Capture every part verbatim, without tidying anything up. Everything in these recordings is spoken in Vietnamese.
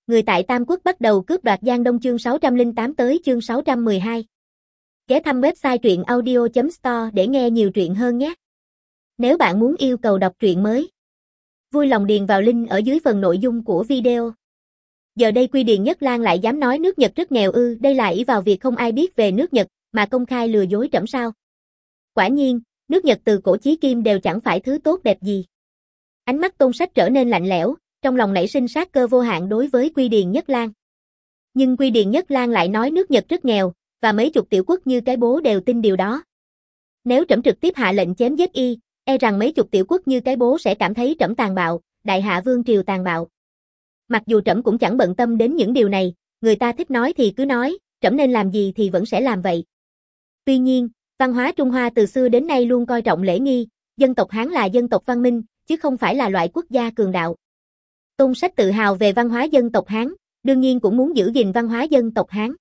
người tại Tam Quốc bắt đầu cướp đoạt Giang Đông chương sáu trăm lẻ tám tới chương sáu trăm mười hai. Ghé thăm website truyện audio chấm store để nghe nhiều truyện hơn nhé. Nếu bạn muốn yêu cầu đọc truyện mới, vui lòng điền vào link ở dưới phần nội dung của video. Giờ đây Quy Điền Nhất Lang lại dám nói nước Nhật rất nghèo ư, đây là ỷ vào việc không ai biết về nước Nhật mà công khai lừa dối trẫm sao? Quả nhiên, nước Nhật từ cổ chí kim đều chẳng phải thứ tốt đẹp gì. Ánh mắt Tôn Sách trở nên lạnh lẽo, trong lòng nảy sinh sát cơ vô hạn đối với Quy Điền Nhất Lang. Nhưng Quy Điền Nhất Lang lại nói nước Nhật rất nghèo, và mấy chục tiểu quốc như cái bố đều tin điều đó. Nếu trẫm trực tiếp hạ lệnh chém giết y, e rằng mấy chục tiểu quốc như cái bố sẽ cảm thấy trẫm tàn bạo, đại hạ vương triều tàn bạo. Mặc dù trẫm cũng chẳng bận tâm đến những điều này, người ta thích nói thì cứ nói, trẫm nên làm gì thì vẫn sẽ làm vậy. Tuy nhiên, văn hóa Trung Hoa từ xưa đến nay luôn coi trọng lễ nghi, dân tộc Hán là dân tộc văn minh, chứ không phải là loại quốc gia cường đạo. Tôn Sách tự hào về văn hóa dân tộc Hán, đương nhiên cũng muốn giữ gìn văn hóa dân tộc Hán.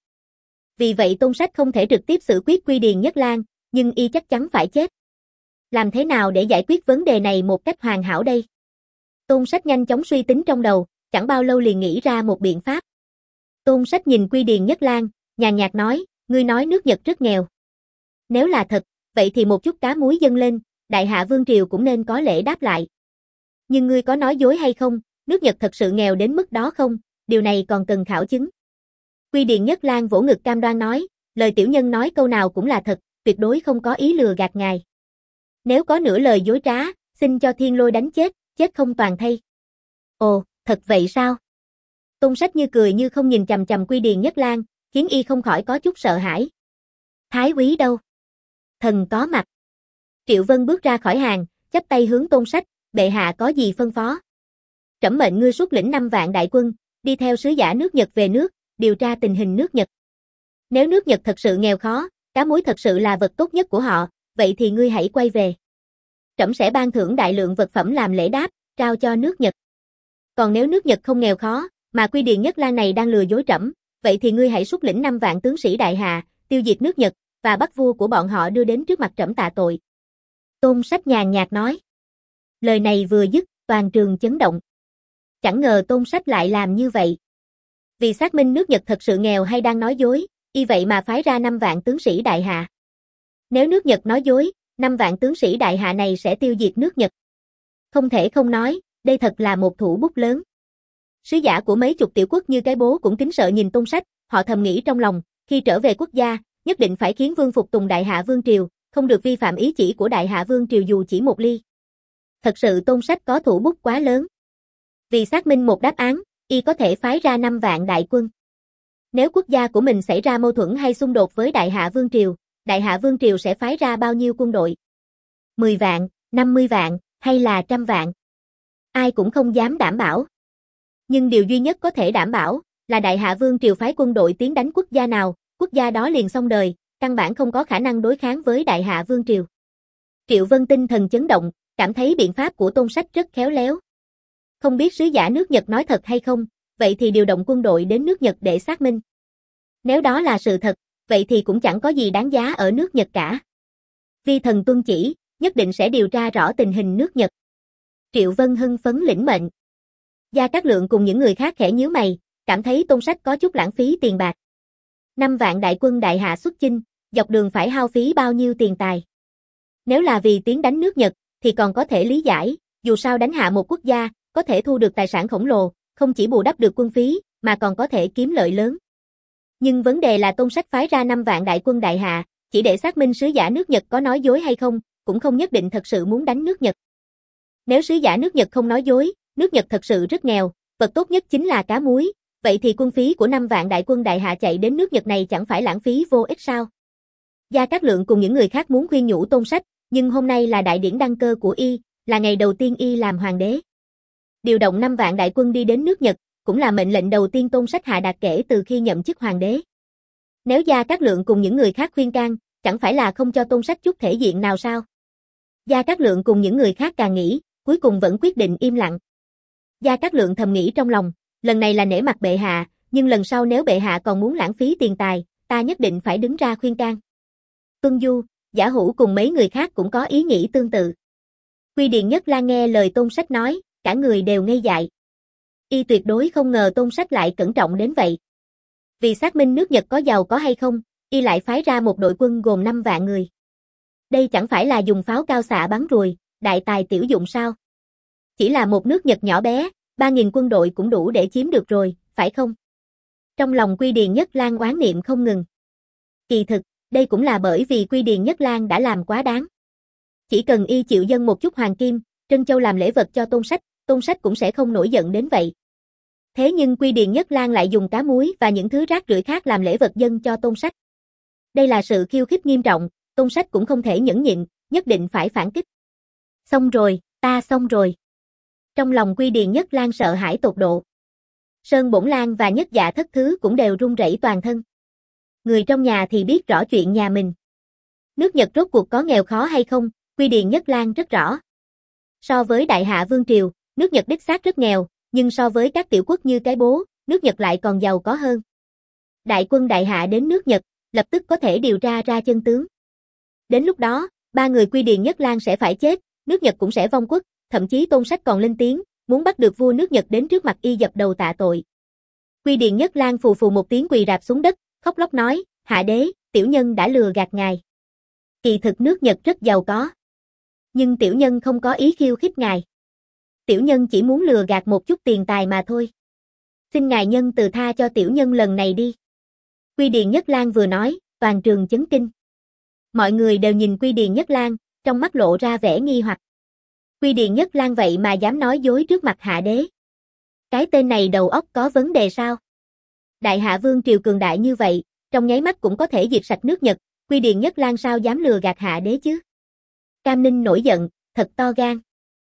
Vì vậy Tôn Sách không thể trực tiếp xử quyết Quy Điền Nhất Lang, nhưng y chắc chắn phải chết. Làm thế nào để giải quyết vấn đề này một cách hoàn hảo đây? Tôn Sách nhanh chóng suy tính trong đầu, chẳng bao lâu liền nghĩ ra một biện pháp. Tôn Sách nhìn Quy Điền Nhất Lang, nhàn nhạt nói, ngươi nói nước Nhật rất nghèo. Nếu là thật, vậy thì một chút cá muối dâng lên, đại hạ vương triều cũng nên có lễ đáp lại. Nhưng ngươi có nói dối hay không, nước Nhật thật sự nghèo đến mức đó không, điều này còn cần khảo chứng. Quy Điền Nhất Lang vỗ ngực cam đoan nói, lời tiểu nhân nói câu nào cũng là thật, tuyệt đối không có ý lừa gạt ngài. Nếu có nửa lời dối trá, xin cho thiên lôi đánh chết, chết không toàn thây. Ồ, thật vậy sao? Tôn Sách như cười như không nhìn chằm chằm Quy Điền Nhất Lang, khiến y không khỏi có chút sợ hãi. Thái úy đâu? Thần có mặt. Triệu Vân bước ra khỏi hàng, chắp tay hướng Tôn Sách, bệ hạ có gì phân phó? Trẫm mệnh ngươi xuất lĩnh năm vạn đại quân, đi theo sứ giả nước Nhật về nước, điều tra tình hình nước Nhật. Nếu nước Nhật thật sự nghèo khó, cá muối thật sự là vật tốt nhất của họ, vậy thì ngươi hãy quay về. Trẫm sẽ ban thưởng đại lượng vật phẩm làm lễ đáp, trao cho nước Nhật. Còn nếu nước Nhật không nghèo khó, mà Quy Điền Nhất Lang này đang lừa dối trẫm, vậy thì ngươi hãy xuất lĩnh năm vạn tướng sĩ đại hạ, tiêu diệt nước Nhật, và bắt vua của bọn họ đưa đến trước mặt trẫm tạ tội. Tôn Sách nhàn nhạt nói. Lời này vừa dứt, toàn trường chấn động. Chẳng ngờ Tôn Sách lại làm như vậy. Vì xác minh nước Nhật thật sự nghèo hay đang nói dối, y vậy mà phái ra năm vạn tướng sĩ đại hạ. Nếu nước Nhật nói dối, năm vạn tướng sĩ đại hạ này sẽ tiêu diệt nước Nhật. Không thể không nói, đây thật là một thủ bút lớn. Sứ giả của mấy chục tiểu quốc như cái bố cũng kính sợ nhìn Tôn Sách, họ thầm nghĩ trong lòng, khi trở về quốc gia, nhất định phải khiến vương phục tùng đại hạ vương triều, không được vi phạm ý chỉ của đại hạ vương triều dù chỉ một ly. Thật sự Tôn Sách có thủ bút quá lớn. Vì xác minh một đáp án, y có thể phái ra năm vạn đại quân. Nếu quốc gia của mình xảy ra mâu thuẫn hay xung đột với đại hạ vương triều, đại hạ vương triều sẽ phái ra bao nhiêu quân đội? mười vạn, năm mươi vạn, hay là trăm vạn? Ai cũng không dám đảm bảo. Nhưng điều duy nhất có thể đảm bảo là đại hạ vương triều phái quân đội tiến đánh quốc gia nào, quốc gia đó liền xong đời, căn bản không có khả năng đối kháng với đại hạ vương triều. Triệu Vân tinh thần chấn động, cảm thấy biện pháp của Tôn Sách rất khéo léo. Không biết sứ giả nước Nhật nói thật hay không, vậy thì điều động quân đội đến nước Nhật để xác minh. Nếu đó là sự thật, vậy thì cũng chẳng có gì đáng giá ở nước Nhật cả. Vi thần tuân chỉ, nhất định sẽ điều tra rõ tình hình nước Nhật. Triệu Vân hưng phấn lĩnh mệnh. Gia Cát Lượng cùng những người khác khẽ nhíu mày, cảm thấy Tôn Sách có chút lãng phí tiền bạc. Năm vạn đại quân đại hạ xuất chinh, dọc đường phải hao phí bao nhiêu tiền tài. Nếu là vì tiến đánh nước Nhật, thì còn có thể lý giải, dù sao đánh hạ một quốc gia, có thể thu được tài sản khổng lồ, không chỉ bù đắp được quân phí, mà còn có thể kiếm lợi lớn. Nhưng vấn đề là Tôn Sách phái ra năm vạn đại quân đại hạ, chỉ để xác minh sứ giả nước Nhật có nói dối hay không, cũng không nhất định thật sự muốn đánh nước Nhật. Nếu sứ giả nước Nhật không nói dối, nước Nhật thật sự rất nghèo, vật tốt nhất chính là cá muối, vậy thì quân phí của năm vạn đại quân đại hạ chạy đến nước Nhật này chẳng phải lãng phí vô ích sao? Gia Cát Lượng cùng những người khác muốn khuyên nhủ Tôn Sách, nhưng hôm nay là đại điển đăng cơ của y, là ngày đầu tiên y làm hoàng đế. Điều động năm vạn đại quân đi đến nước Nhật, cũng là mệnh lệnh đầu tiên Tôn Sách hạ đạt kể từ khi nhậm chức hoàng đế. Nếu Gia Cát Lượng cùng những người khác khuyên can, chẳng phải là không cho Tôn Sách chút thể diện nào sao? Gia Cát Lượng cùng những người khác càng nghĩ, cuối cùng vẫn quyết định im lặng. Gia Cát Lượng thầm nghĩ trong lòng, lần này là nể mặt bệ hạ, nhưng lần sau nếu bệ hạ còn muốn lãng phí tiền tài, ta nhất định phải đứng ra khuyên can. Tuân Du, Giả Hữu cùng mấy người khác cũng có ý nghĩ tương tự. Quy Điền Nhất Lang nghe lời Tôn Sách nói, cả người đều ngây dại. Y tuyệt đối không ngờ Tôn Sách lại cẩn trọng đến vậy. Vì xác minh nước Nhật có giàu có hay không, Y lại phái ra một đội quân gồm năm vạn người. Đây chẳng phải là dùng pháo cao xạ bắn ruồi, đại tài tiểu dụng sao? Chỉ là một nước Nhật nhỏ bé, ba nghìn quân đội cũng đủ để chiếm được rồi, phải không? Trong lòng Quy Điền Nhất Lang oán niệm không ngừng. Kỳ thực, đây cũng là bởi vì Quy Điền Nhất Lang đã làm quá đáng. Chỉ cần Y chịu dâng một chút hoàng kim, trân châu làm lễ vật cho Tôn Sách, Tôn Sách cũng sẽ không nổi giận đến vậy. Thế nhưng Quy Điền Nhất Lang lại dùng cá muối và những thứ rác rưởi khác làm lễ vật dâng cho Tôn Sách. Đây là sự khiêu khích nghiêm trọng, Tôn Sách cũng không thể nhẫn nhịn, nhất định phải phản kích. Xong rồi, ta xong rồi. Trong lòng Quy Điền Nhất Lang sợ hãi tột độ. Sơn Bổn Lang và Nhất Dạ Thất Thứ cũng đều run rẩy toàn thân. Người trong nhà thì biết rõ chuyện nhà mình. Nước Nhật rốt cuộc có nghèo khó hay không, Quy Điền Nhất Lang rất rõ. So với Đại Hạ Vương Triều, nước Nhật đích xác rất nghèo, nhưng so với các tiểu quốc như cái bố, nước Nhật lại còn giàu có hơn. Đại quân Đại Hạ đến nước Nhật, lập tức có thể điều tra ra chân tướng. Đến lúc đó, ba người Quy Điền Nhất Lang sẽ phải chết, nước Nhật cũng sẽ vong quốc, thậm chí Tôn Sách còn lên tiếng, muốn bắt được vua nước Nhật đến trước mặt Y dập đầu tạ tội. Quy Điền Nhất Lang phù phù một tiếng quỳ rạp xuống đất, khóc lóc nói, hạ đế, tiểu nhân đã lừa gạt ngài. Kỳ thực nước Nhật rất giàu có. Nhưng tiểu nhân không có ý khiêu khích ngài. Tiểu nhân chỉ muốn lừa gạt một chút tiền tài mà thôi. Xin ngài nhân từ tha cho tiểu nhân lần này đi. Quy Điền Nhất Lang vừa nói, toàn trường chấn kinh. Mọi người đều nhìn Quy Điền Nhất Lang, trong mắt lộ ra vẻ nghi hoặc. Quy Điền Nhất Lang vậy mà dám nói dối trước mặt hạ đế. Cái tên này đầu óc có vấn đề sao? Đại Hạ Vương triều cường đại như vậy, trong nháy mắt cũng có thể diệt sạch nước Nhật, Quy Điền Nhất Lang sao dám lừa gạt hạ đế chứ? Cam Ninh nổi giận, thật to gan.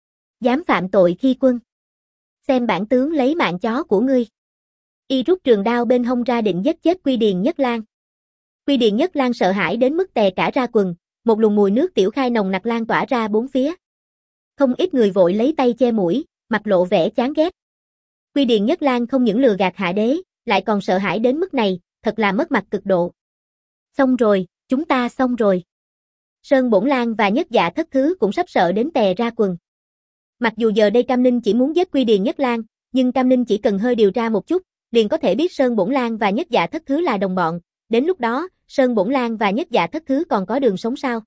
Dám phạm tội khi quân. Xem bản tướng lấy mạng chó của ngươi. Y rút trường đao bên hông ra định giết chết Quy Điền Nhất Lang. Quy Điền Nhất Lang sợ hãi đến mức tè cả ra quần, một luồng mùi nước tiểu khai nồng nặc lan tỏa ra bốn phía. Không ít người vội lấy tay che mũi, mặt lộ vẻ chán ghét. Quy Điền Nhất Lang không những lừa gạt hạ đế, lại còn sợ hãi đến mức này, thật là mất mặt cực độ. Xong rồi, chúng ta xong rồi. Sơn Bổn Lang và Nhất Dạ Thất Thứ cũng sắp sợ đến tè ra quần. Mặc dù giờ đây Cam Ninh chỉ muốn giết Quy Điền Nhất Lang, nhưng Cam Ninh chỉ cần hơi điều tra một chút, liền có thể biết Sơn Bổn Lang và Nhất Dạ Thất Thứ là đồng bọn. Đến lúc đó, Sơn Bổn Lang và Nhất Dạ Thất Thứ còn có đường sống sao?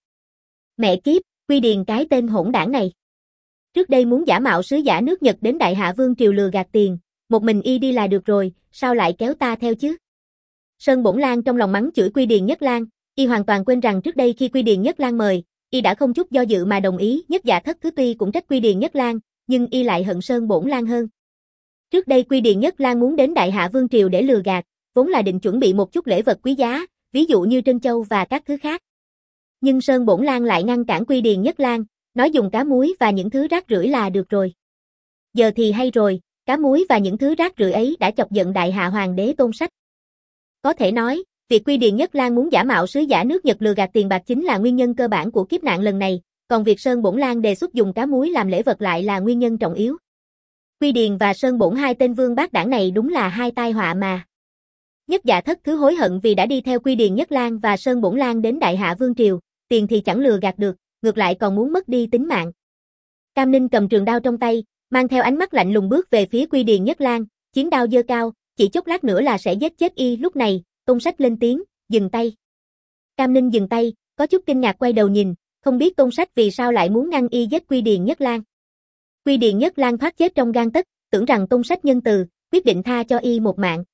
Mẹ kiếp, Quy Điền cái tên hỗn đảng này. Trước đây muốn giả mạo sứ giả nước Nhật đến Đại Hạ Vương triều lừa gạt tiền, một mình Y đi là được rồi, sao lại kéo ta theo chứ? Sơn Bổn Lang trong lòng mắng chửi Quy Điền Nhất Lang, Y hoàn toàn quên rằng trước đây khi Quy Điền Nhất Lang mời, Y đã không chút do dự mà đồng ý. Nhất Dạ Thất Thứ tuy cũng trách Quy Điền Nhất Lang, nhưng Y lại hận Sơn Bổn Lang hơn. Trước đây Quy Điền Nhất Lang muốn đến Đại Hạ Vương triều để lừa gạt, vốn là định chuẩn bị một chút lễ vật quý giá, ví dụ như trân châu và các thứ khác. Nhưng Sơn Bổn Lang lại ngăn cản Quy Điền Nhất Lang, nói dùng cá muối và những thứ rác rưởi là được rồi. Giờ thì hay rồi, cá muối và những thứ rác rưởi ấy đã chọc giận Đại Hạ Hoàng đế Tôn Sách. Có thể nói, việc Quy Điền Nhất Lang muốn giả mạo sứ giả nước Nhật lừa gạt tiền bạc chính là nguyên nhân cơ bản của kiếp nạn lần này, còn việc Sơn Bổn Lang đề xuất dùng cá muối làm lễ vật lại là nguyên nhân trọng yếu. Quy Điền và Sơn Bổn hai tên vương bát đảng này đúng là hai tai họa mà. Nhất Dạ Thất Thứ hối hận vì đã đi theo Quy Điền Nhất Lang và Sơn Bổn Lang đến Đại Hạ Vương triều, tiền thì chẳng lừa gạt được, ngược lại còn muốn mất đi tính mạng. Cam Ninh cầm trường đao trong tay, mang theo ánh mắt lạnh lùng bước về phía Quy Điền Nhất Lang, chiến đao giơ cao, chỉ chốc lát nữa là sẽ giết chết Y. Lúc này, Tôn Sách lên tiếng, dừng tay. Cam Ninh dừng tay, có chút kinh ngạc quay đầu nhìn, không biết Tôn Sách vì sao lại muốn ngăn Y giết Quy Điền Nhất Lang. Quy Điền Nhất Lang thoát chết trong gang tấc, tưởng rằng Tôn Sách nhân từ, quyết định tha cho Y một mạng.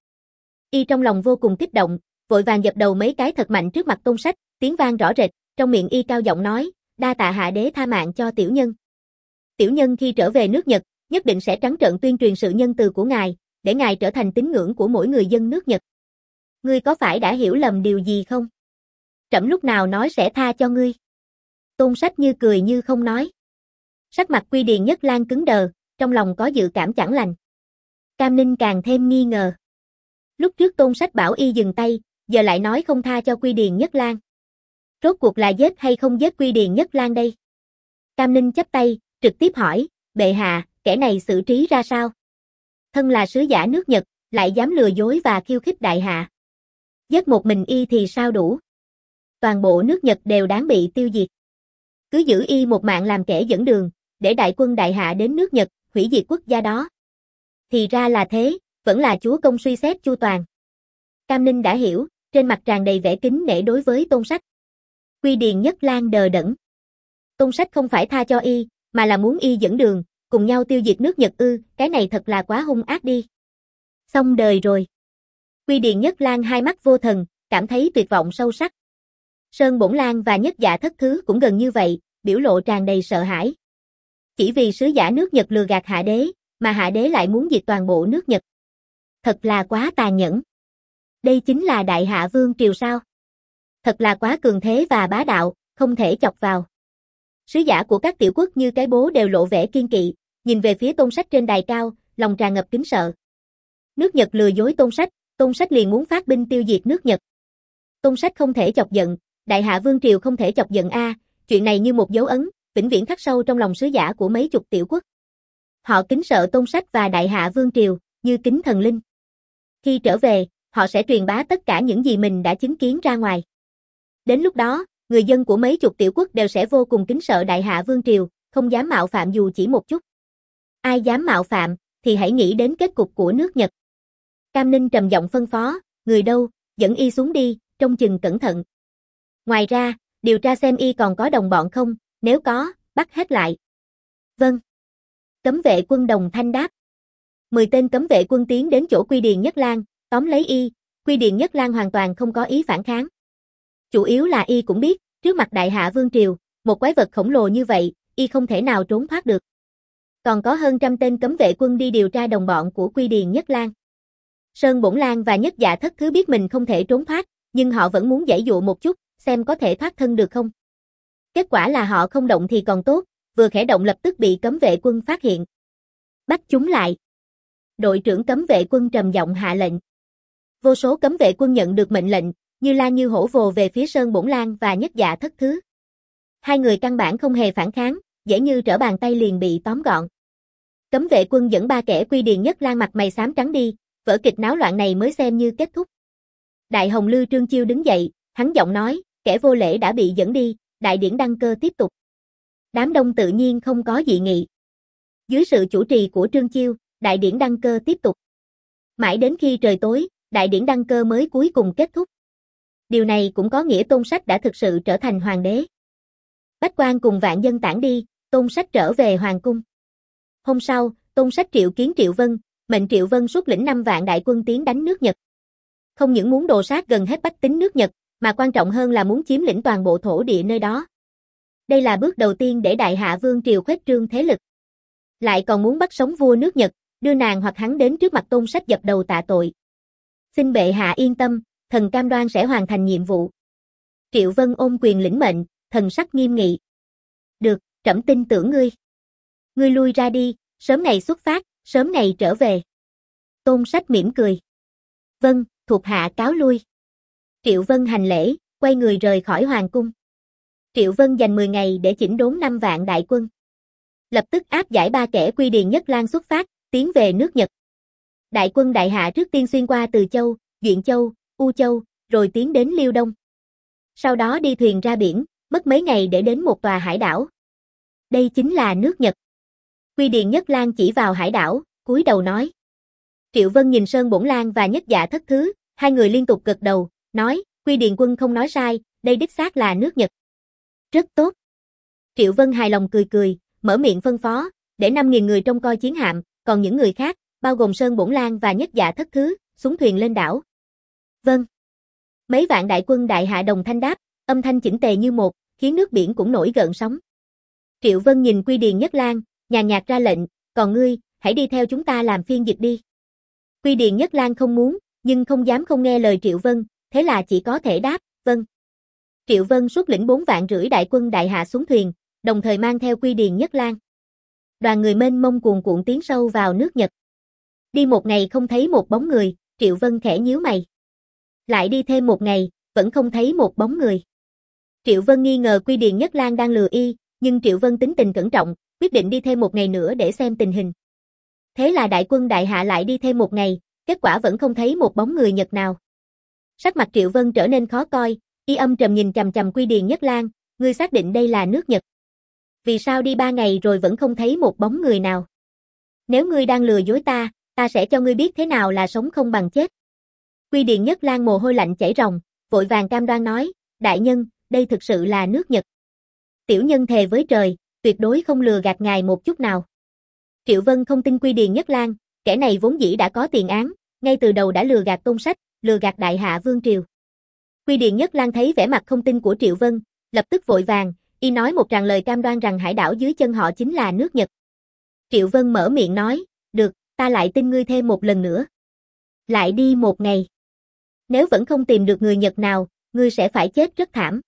Y trong lòng vô cùng kích động, vội vàng dập đầu mấy cái thật mạnh trước mặt Tôn Sách, tiếng vang rõ rệt, trong miệng Y cao giọng nói, đa tạ hạ đế tha mạng cho tiểu nhân. Tiểu nhân khi trở về nước Nhật, nhất định sẽ trắng trợn tuyên truyền sự nhân từ của ngài, để ngài trở thành tín ngưỡng của mỗi người dân nước Nhật. Ngươi có phải đã hiểu lầm điều gì không? Trẫm lúc nào nói sẽ tha cho ngươi? Tôn Sách như cười như không nói. Sắc mặt Quy Điền Nhất Lang cứng đờ, trong lòng có dự cảm chẳng lành. Cam Ninh càng thêm nghi ngờ. Lúc trước Tôn Sách bảo Y dừng tay, giờ lại nói không tha cho Quy Điền Nhất Lang. Rốt cuộc là giết hay không giết Quy Điền Nhất Lang đây? Cam Ninh chắp tay, trực tiếp hỏi, bệ hạ, kẻ này xử trí ra sao? Thân là sứ giả nước Nhật, lại dám lừa dối và khiêu khích Đại Hạ. Giết một mình Y thì sao đủ? Toàn bộ nước Nhật đều đáng bị tiêu diệt. Cứ giữ Y một mạng làm kẻ dẫn đường, để đại quân Đại Hạ đến nước Nhật, hủy diệt quốc gia đó. Thì ra là thế, vẫn là chúa công suy xét chu toàn. Cam Ninh đã hiểu, trên mặt tràn đầy vẻ kính nể đối với Tôn Sách. Quy Điền Nhất Lang đờ đẫn. Tôn Sách không phải tha cho y, mà là muốn y dẫn đường, cùng nhau tiêu diệt nước Nhật ư, cái này thật là quá hung ác đi. Xong đời rồi. Quy Điền Nhất Lang hai mắt vô thần, cảm thấy tuyệt vọng sâu sắc. Sơn Bổn Lang và Nhất Dạ Thất Thứ cũng gần như vậy, biểu lộ tràn đầy sợ hãi. Chỉ vì sứ giả nước Nhật lừa gạt Hạ Đế, mà Hạ Đế lại muốn diệt toàn bộ nước Nhật. Thật là quá tàn nhẫn. Đây chính là Đại Hạ Vương Triều sao? Thật là quá cường thế và bá đạo, không thể chọc vào. Sứ giả của các tiểu quốc như cái bố đều lộ vẻ kiên kỵ, nhìn về phía Tôn Sách trên đài cao, lòng tràn ngập kính sợ. Nước Nhật lừa dối Tôn Sách, Tôn Sách liền muốn phát binh tiêu diệt nước Nhật. Tôn Sách không thể chọc giận, Đại Hạ Vương Triều không thể chọc giận a, chuyện này như một dấu ấn, vĩnh viễn khắc sâu trong lòng sứ giả của mấy chục tiểu quốc. Họ kính sợ Tôn Sách và Đại Hạ Vương Triều, như kính thần linh. Khi trở về, họ sẽ truyền bá tất cả những gì mình đã chứng kiến ra ngoài. Đến lúc đó, người dân của mấy chục tiểu quốc đều sẽ vô cùng kính sợ Đại Hạ Vương Triều, không dám mạo phạm dù chỉ một chút. Ai dám mạo phạm, thì hãy nghĩ đến kết cục của nước Nhật. Cam Ninh trầm giọng phân phó, người đâu, dẫn y xuống đi, trông chừng cẩn thận. Ngoài ra, điều tra xem y còn có đồng bọn không, nếu có, bắt hết lại. Vâng. Cấm vệ quân đồng thanh đáp. Mười tên cấm vệ quân tiến đến chỗ Quy Điền Nhất Lang, tóm lấy y, Quy Điền Nhất Lang hoàn toàn không có ý phản kháng. Chủ yếu là y cũng biết, trước mặt Đại Hạ Vương Triều, một quái vật khổng lồ như vậy, y không thể nào trốn thoát được. Còn có hơn trăm tên cấm vệ quân đi điều tra đồng bọn của Quy Điền Nhất Lang. Sơn Bổn Lang và Nhất Dạ Thất Thứ biết mình không thể trốn thoát, nhưng họ vẫn muốn giãy dụa một chút, xem có thể thoát thân được không. Kết quả là họ không động thì còn tốt, vừa khẽ động lập tức bị cấm vệ quân phát hiện. Bắt chúng lại. Đội trưởng cấm vệ quân trầm giọng hạ lệnh. Vô số cấm vệ quân nhận được mệnh lệnh, như la như hổ vồ về phía Sơn Bổn Lang và Nhất Dạ Thất Thứ. Hai người căn bản không hề phản kháng, dễ như trở bàn tay liền bị tóm gọn. Cấm vệ quân dẫn ba kẻ Quy Điền Nhất Lang mặt mày xám trắng đi, vở kịch náo loạn này mới xem như kết thúc. Đại Hồng Lư Trương Chiêu đứng dậy, hắn giọng nói, kẻ vô lễ đã bị dẫn đi, đại điển đăng cơ tiếp tục. Đám đông tự nhiên không có dị nghị. Dưới sự chủ trì của Trương Chiêu, đại điển đăng cơ tiếp tục. Mãi đến khi trời tối, đại điển đăng cơ mới cuối cùng kết thúc. Điều này cũng có nghĩa Tôn Sách đã thực sự trở thành hoàng đế. Bách quan cùng vạn dân tản đi, Tôn Sách trở về hoàng cung. Hôm sau, Tôn Sách triệu kiến Triệu Vân, mệnh Triệu Vân xuất lĩnh năm vạn đại quân tiến đánh nước Nhật. Không những muốn đồ sát gần hết bách tính nước Nhật, mà quan trọng hơn là muốn chiếm lĩnh toàn bộ thổ địa nơi đó. Đây là bước đầu tiên để Đại Hạ Vương Triều khuếch trương thế lực. Lại còn muốn bắt sống vua nước Nhật, đưa nàng hoặc hắn đến trước mặt Tôn Sách dập đầu tạ tội. Xin bệ hạ yên tâm, thần cam đoan sẽ hoàn thành nhiệm vụ. Triệu Vân ôm quyền lĩnh mệnh, thần sắc nghiêm nghị. Được, trẫm tin tưởng ngươi. Ngươi lui ra đi, sớm ngày xuất phát, sớm ngày trở về. Tôn Sách mỉm cười. Vâng, thuộc hạ cáo lui. Triệu Vân hành lễ, quay người rời khỏi hoàng cung. Triệu Vân dành mười ngày để chỉnh đốn năm vạn đại quân. Lập tức áp giải ba kẻ Quy Điền Nhất Lang xuất phát, tiến về nước Nhật. Đại quân Đại Hạ trước tiên xuyên qua Từ Châu, Duyện Châu, U Châu, rồi tiến đến Liêu Đông. Sau đó đi thuyền ra biển, mất mấy ngày để đến một tòa hải đảo. Đây chính là nước Nhật. Quy Điền Nhất Lang chỉ vào hải đảo, cúi đầu nói. Triệu Vân nhìn Sơn Bổn Lang và Nhất Dạ Thất Thứ, hai người liên tục gật đầu, nói, Quy Điền quân không nói sai, đây đích xác là nước Nhật. Rất tốt. Triệu Vân hài lòng cười cười, mở miệng phân phó, để năm nghìn người trông coi chiến hạm, còn những người khác, bao gồm Sơn Bổn Lang và Nhất Dạ Thất Thứ, xuống thuyền lên đảo. Vâng. Mấy vạn đại quân Đại Hạ đồng thanh đáp, âm thanh chỉnh tề như một, khiến nước biển cũng nổi gợn sóng. Triệu Vân nhìn Quy Điền Nhất Lang, nhàn nhạt ra lệnh, còn ngươi, hãy đi theo chúng ta làm phiên dịch đi. Quy Điền Nhất Lang không muốn, nhưng không dám không nghe lời Triệu Vân, thế là chỉ có thể đáp, vâng. Triệu Vân xuất lĩnh bốn vạn rưỡi đại quân Đại Hạ xuống thuyền, đồng thời mang theo Quy Điền Nhất Lang. Đoàn người mênh mông cuồn cuộn tiến sâu vào nước Nhật. Đi một ngày không thấy một bóng người, Triệu Vân khẽ nhíu mày. Lại đi thêm một ngày, vẫn không thấy một bóng người. Triệu Vân nghi ngờ Quy Điền Nhất Lang đang lừa y, nhưng Triệu Vân tính tình cẩn trọng, quyết định đi thêm một ngày nữa để xem tình hình. Thế là đại quân Đại Hạ lại đi thêm một ngày, kết quả vẫn không thấy một bóng người Nhật nào. Sắc mặt Triệu Vân trở nên khó coi, y âm trầm nhìn chằm chằm Quy Điền Nhất Lang, ngươi xác định đây là nước Nhật. Vì sao đi ba ngày rồi vẫn không thấy một bóng người nào? Nếu ngươi đang lừa dối ta, ta sẽ cho ngươi biết thế nào là sống không bằng chết. Quy Điền Nhất Lang mồ hôi lạnh chảy ròng, vội vàng cam đoan nói, đại nhân, đây thực sự là nước Nhật. Tiểu nhân thề với trời, tuyệt đối không lừa gạt ngài một chút nào. Triệu Vân không tin Quy Điền Nhất Lang, kẻ này vốn dĩ đã có tiền án, ngay từ đầu đã lừa gạt Tôn Sách, lừa gạt đại hạ vương triều. Quy Điền Nhất Lang thấy vẻ mặt không tin của Triệu Vân, lập tức vội vàng, y nói một tràng lời cam đoan rằng hải đảo dưới chân họ chính là nước Nhật. Triệu Vân mở miệng nói, được, ta lại tin ngươi thêm một lần nữa. Lại đi một ngày. Nếu vẫn không tìm được người Nhật nào, ngươi sẽ phải chết rất thảm.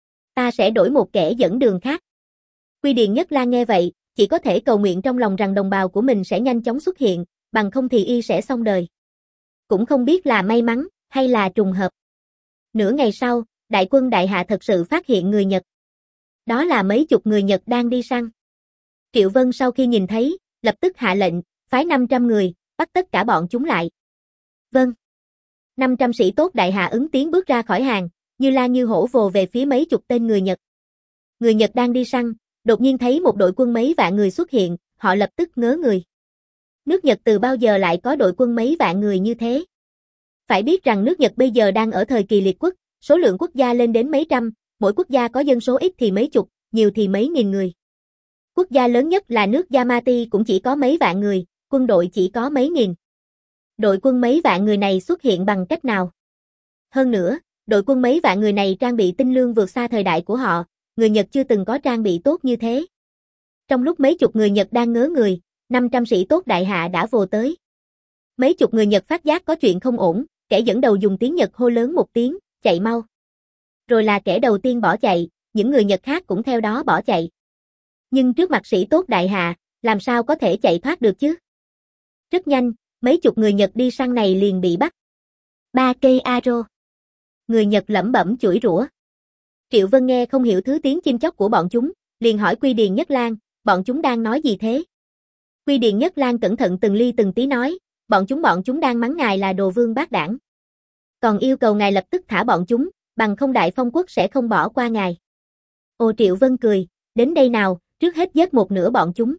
Ta sẽ đổi một kẻ dẫn đường khác. Quy Điền Nhất Lang nghe vậy, chỉ có thể cầu nguyện trong lòng rằng đồng bào của mình sẽ nhanh chóng xuất hiện, bằng không thì y sẽ xong đời. Cũng không biết là may mắn, hay là trùng hợp. Nửa ngày sau, đại quân đại hạ thật sự phát hiện người Nhật. Đó là mấy chục người Nhật đang đi săn. Triệu Vân sau khi nhìn thấy, lập tức hạ lệnh, phái năm trăm người, bắt tất cả bọn chúng lại. Vâng. năm trăm sĩ tốt đại hạ ứng tiếng bước ra khỏi hàng, như la như hổ vồ về phía mấy chục tên người Nhật. Người Nhật đang đi săn, đột nhiên thấy một đội quân mấy vạn người xuất hiện, họ lập tức ngớ người. Nước Nhật từ bao giờ lại có đội quân mấy vạn người như thế? Phải biết rằng nước Nhật bây giờ đang ở thời kỳ liệt quốc, số lượng quốc gia lên đến mấy trăm, mỗi quốc gia có dân số ít thì mấy chục, nhiều thì mấy nghìn người. Quốc gia lớn nhất là nước Yamati cũng chỉ có mấy vạn người, quân đội chỉ có mấy nghìn. Đội quân mấy vạn người này xuất hiện bằng cách nào? Hơn nữa, đội quân mấy vạn người này trang bị tinh lương vượt xa thời đại của họ, người Nhật chưa từng có trang bị tốt như thế. Trong lúc mấy chục người Nhật đang ngớ người, năm trăm sĩ tốt đại hạ đã vồ tới. Mấy chục người Nhật phát giác có chuyện không ổn, kẻ dẫn đầu dùng tiếng Nhật hô lớn một tiếng, chạy mau. Rồi là kẻ đầu tiên bỏ chạy, những người Nhật khác cũng theo đó bỏ chạy. Nhưng trước mặt sĩ tốt đại hạ, làm sao có thể chạy thoát được chứ? Rất nhanh, mấy chục người Nhật đi săn này liền bị bắt. Ba cây arrow. Người Nhật lẩm bẩm chửi rủa. Triệu Vân nghe không hiểu thứ tiếng chim chóc của bọn chúng, liền hỏi Quy Điền Nhất Lang, bọn chúng đang nói gì thế? Quy Điền Nhất Lang cẩn thận từng ly từng tí nói, bọn chúng bọn chúng đang mắng ngài là đồ vương bát đảng. Còn yêu cầu ngài lập tức thả bọn chúng, bằng không Đại Phong quốc sẽ không bỏ qua ngài. Ồ, Triệu Vân cười, đến đây nào, trước hết giết một nửa bọn chúng.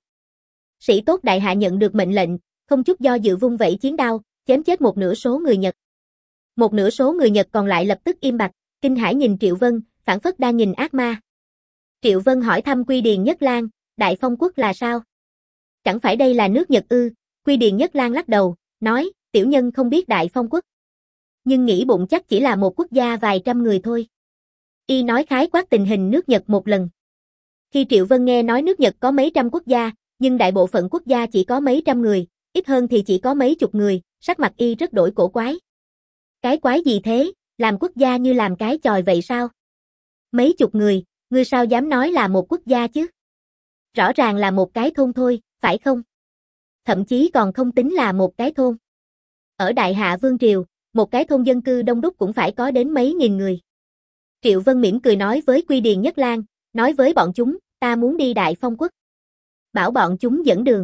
Sĩ tốt đại hạ nhận được mệnh lệnh, không chút do dự vung vẩy chiến đao, chém chết một nửa số người Nhật. Một nửa số người Nhật còn lại lập tức im bặt, kinh hãi nhìn Triệu Vân, phảng phất đang nhìn ác ma. Triệu Vân hỏi thăm Quy Điền Nhất Lang, Đại Phong quốc là sao? Chẳng phải đây là nước Nhật ư? Quy Điền Nhất Lang lắc đầu, nói, tiểu nhân không biết Đại Phong quốc. Nhưng nghĩ bụng chắc chỉ là một quốc gia vài trăm người thôi. Y nói khái quát tình hình nước Nhật một lần. Khi Triệu Vân nghe nói nước Nhật có mấy trăm quốc gia, nhưng đại bộ phận quốc gia chỉ có mấy trăm người, ít hơn thì chỉ có mấy chục người, sắc mặt Y rất đổi cổ quái. Cái quái gì thế, làm quốc gia như làm cái chòi vậy sao? Mấy chục người, ngươi sao dám nói là một quốc gia chứ? Rõ ràng là một cái thôn thôi, phải không? Thậm chí còn không tính là một cái thôn. Ở Đại Hạ Vương Triều, một cái thôn dân cư đông đúc cũng phải có đến mấy nghìn người. Triệu Vân mỉm cười nói với Quy Điền Nhất Lang, nói với bọn chúng, ta muốn đi Đại Phong quốc. Bảo bọn chúng dẫn đường.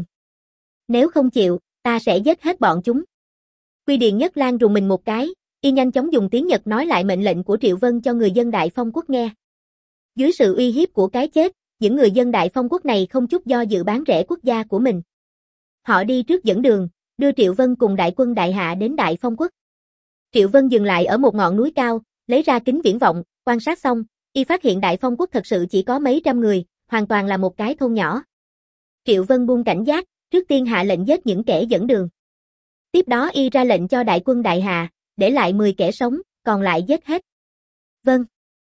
Nếu không chịu, ta sẽ giết hết bọn chúng. Quy Điền Nhất Lang rùng mình một cái, y nhanh chóng dùng tiếng Nhật nói lại mệnh lệnh của Triệu Vân cho người dân Đại Phong quốc nghe. Dưới sự uy hiếp của cái chết, những người dân Đại Phong quốc này không chút do dự bán rẻ quốc gia của mình. Họ đi trước dẫn đường, đưa Triệu Vân cùng đại quân đại hạ đến Đại Phong quốc. Triệu Vân dừng lại ở một ngọn núi cao, lấy ra kính viễn vọng, quan sát xong, y phát hiện Đại Phong quốc thật sự chỉ có mấy trăm người, hoàn toàn là một cái thôn nhỏ. Triệu Vân buông cảnh giác, trước tiên hạ lệnh giết những kẻ dẫn đường. Tiếp đó y ra lệnh cho đại quân đại hạ, để lại mười kẻ sống, còn lại giết hết. Vâng.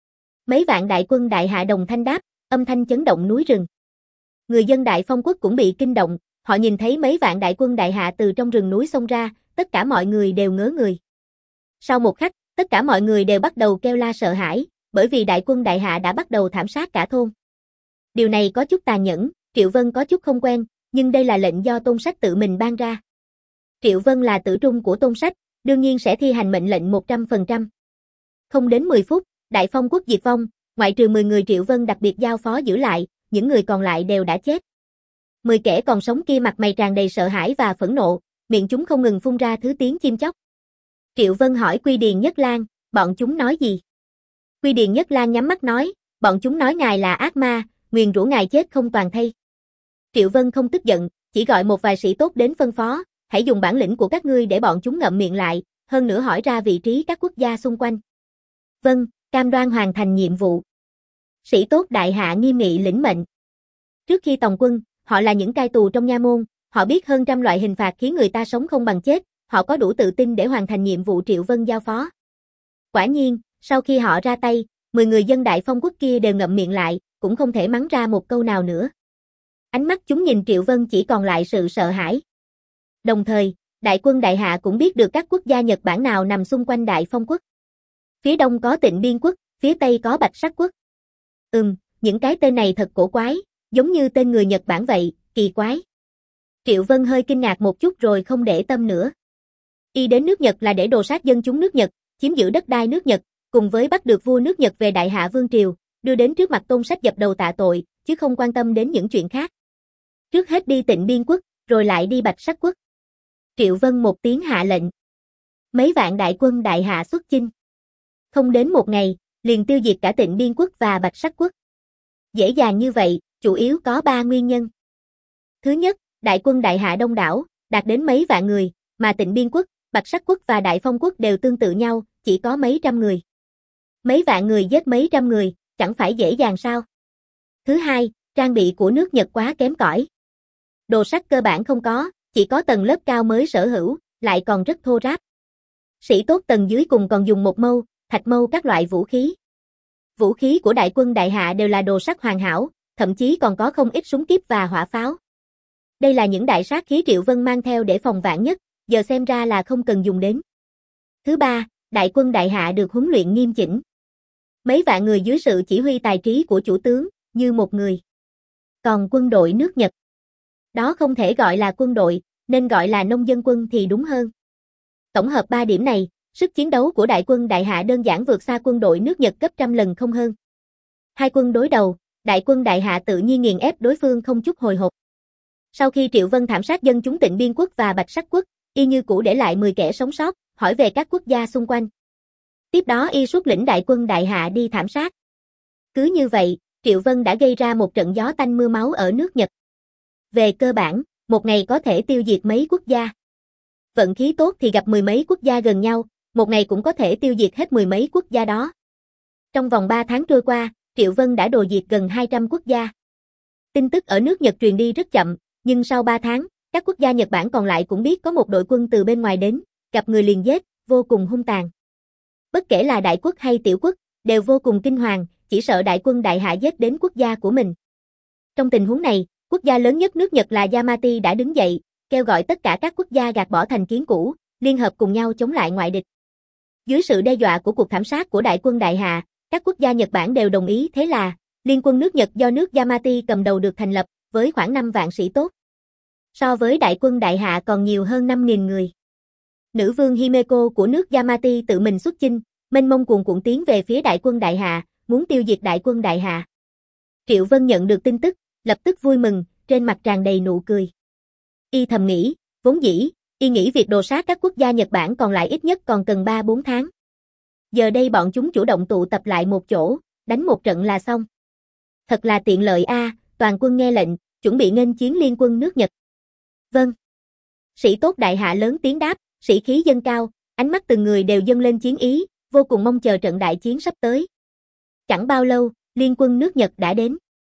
Mấy vạn đại quân đại hạ đồng thanh đáp, âm thanh chấn động núi rừng. Người dân Đại Phong quốc cũng bị kinh động, họ nhìn thấy mấy vạn đại quân đại hạ từ trong rừng núi xông ra, tất cả mọi người đều ngớ người. Sau một khắc, tất cả mọi người đều bắt đầu kêu la sợ hãi, bởi vì đại quân đại hạ đã bắt đầu thảm sát cả thôn. Điều này có chút tàn nhẫn, Triệu Vân có chút không quen, nhưng đây là lệnh do Tôn Sách tự mình ban ra. Triệu Vân là tử trung của Tôn Sách, đương nhiên sẽ thi hành mệnh lệnh một trăm phần trăm. Không đến mười phút, Đại Phong quốc diệt vong, ngoại trừ mười người Triệu Vân đặc biệt giao phó giữ lại, những người còn lại đều đã chết. mười kẻ còn sống kia mặt mày tràn đầy sợ hãi và phẫn nộ, miệng chúng không ngừng phun ra thứ tiếng chim chóc. Triệu Vân hỏi Quy Điền Nhất Lang, bọn chúng nói gì? Quy Điền Nhất Lang nhắm mắt nói, bọn chúng nói ngài là ác ma, nguyền rủa ngài chết không toàn thây. Triệu Vân không tức giận, chỉ gọi một vài sĩ tốt đến phân phó, hãy dùng bản lĩnh của các ngươi để bọn chúng ngậm miệng lại, hơn nữa hỏi ra vị trí các quốc gia xung quanh. Vâng, cam đoan hoàn thành nhiệm vụ. Sĩ tốt đại hạ nghiêm nghị lĩnh mệnh. Trước khi tòng quân, họ là những cai tù trong nha môn, họ biết hơn trăm loại hình phạt khiến người ta sống không bằng chết, họ có đủ tự tin để hoàn thành nhiệm vụ Triệu Vân giao phó. Quả nhiên, sau khi họ ra tay, mười người dân Đại Phong quốc kia đều ngậm miệng lại, cũng không thể mắng ra một câu nào nữa. Ánh mắt chúng nhìn Triệu Vân chỉ còn lại sự sợ hãi. Đồng thời, đại quân đại hạ cũng biết được các quốc gia Nhật Bản nào nằm xung quanh Đại Phong quốc. Phía đông có Tịnh Biên quốc, phía tây có Bạch Sắc quốc. Ừm, những cái tên này thật cổ quái, giống như tên người Nhật Bản vậy, kỳ quái. Triệu Vân hơi kinh ngạc một chút rồi không để tâm nữa. Y đến nước Nhật là để đồ sát dân chúng nước Nhật, chiếm giữ đất đai nước Nhật, cùng với bắt được vua nước Nhật về Đại Hạ Vương Triều, đưa đến trước mặt Tôn Sách dập đầu tạ tội, chứ không quan tâm đến những chuyện khác. Trước hết đi Tịnh Biên quốc, rồi lại đi Bạch Sắc quốc. Triệu Vân một tiếng hạ lệnh. Mấy vạn đại quân đại hạ xuất chinh. Không đến một ngày, liền tiêu diệt cả Tịnh Biên quốc và Bạch Sắc quốc. Dễ dàng như vậy, chủ yếu có ba nguyên nhân. Thứ nhất, đại quân đại hạ đông đảo, đạt đến mấy vạn người, mà Tịnh Biên quốc, Bạch Sắc quốc và Đại Phong quốc đều tương tự nhau, chỉ có mấy trăm người. Mấy vạn người giết mấy trăm người, chẳng phải dễ dàng sao? Thứ hai, trang bị của nước Nhật quá kém cỏi. Đồ sắt cơ bản không có, chỉ có tầng lớp cao mới sở hữu, lại còn rất thô ráp. Sĩ tốt tầng dưới cùng còn dùng một mâu, thạch mâu các loại vũ khí. Vũ khí của đại quân đại hạ đều là đồ sắt hoàn hảo, thậm chí còn có không ít súng kíp và hỏa pháo. Đây là những đại sát khí Triệu Vân mang theo để phòng vạn nhất, giờ xem ra là không cần dùng đến. Thứ ba, đại quân đại hạ được huấn luyện nghiêm chỉnh. Mấy vạn người dưới sự chỉ huy tài trí của chủ tướng, như một người. Còn quân đội nước Nhật, đó không thể gọi là quân đội, nên gọi là nông dân quân thì đúng hơn. Tổng hợp ba điểm này, sức chiến đấu của đại quân đại hạ đơn giản vượt xa quân đội nước Nhật gấp trăm lần không hơn. Hai quân đối đầu, đại quân đại hạ tự nhiên nghiền ép đối phương không chút hồi hộp. Sau khi Triệu Vân thảm sát dân chúng Tịnh Biên quốc và Bạch Sắc quốc, y như cũ để lại mười kẻ sống sót, hỏi về các quốc gia xung quanh. Tiếp đó y xuất lĩnh đại quân đại hạ đi thảm sát. Cứ như vậy, Triệu Vân đã gây ra một trận gió tanh mưa máu ở nước Nhật. Về cơ bản, một ngày có thể tiêu diệt mấy quốc gia. Vận khí tốt thì gặp mười mấy quốc gia gần nhau, một ngày cũng có thể tiêu diệt hết mười mấy quốc gia đó. Trong vòng ba tháng trôi qua, Triệu Vân đã đồ diệt gần hai trăm quốc gia. Tin tức ở nước Nhật truyền đi rất chậm, nhưng sau ba tháng, các quốc gia Nhật Bản còn lại cũng biết có một đội quân từ bên ngoài đến, gặp người liền giết, vô cùng hung tàn. Bất kể là đại quốc hay tiểu quốc, đều vô cùng kinh hoàng, chỉ sợ đại quân đại hạ giết đến quốc gia của mình. Trong tình huống này, quốc gia lớn nhất nước Nhật là Yamati đã đứng dậy, kêu gọi tất cả các quốc gia gạt bỏ thành kiến cũ, liên hợp cùng nhau chống lại ngoại địch. Dưới sự đe dọa của cuộc thảm sát của đại quân đại hạ, các quốc gia Nhật Bản đều đồng ý, thế là Liên quân nước Nhật do nước Yamati cầm đầu được thành lập, với khoảng năm vạn sĩ tốt. So với đại quân đại hạ còn nhiều hơn năm nghìn người. Nữ vương Himeko của nước Yamati tự mình xuất chinh, mênh mông cuồn cuộn tiến về phía đại quân đại hạ, muốn tiêu diệt đại quân đại hạ. Triệu Vân nhận được tin tức, lập tức vui mừng, trên mặt tràn đầy nụ cười. Y thầm nghĩ, vốn dĩ, y nghĩ việc đồ sát các quốc gia Nhật Bản còn lại ít nhất còn cần ba bốn tháng. Giờ đây bọn chúng chủ động tụ tập lại một chỗ, đánh một trận là xong. Thật là tiện lợi a, à, toàn quân nghe lệnh, chuẩn bị nghênh chiến liên quân nước Nhật. Vâng. Sĩ tốt đại hạ lớn tiếng đáp, sĩ khí dâng cao, ánh mắt từng người đều dâng lên chiến ý, vô cùng mong chờ trận đại chiến sắp tới. Chẳng bao lâu, liên quân nước Nhật đã đến.